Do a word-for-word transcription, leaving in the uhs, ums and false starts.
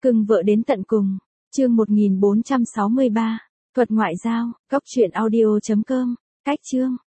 Cưng vợ đến tận cùng. Chương một nghìn bốn trăm sáu mươi ba. Thuật ngoại giao. Cóc truyện audio chấm com. Cách chương.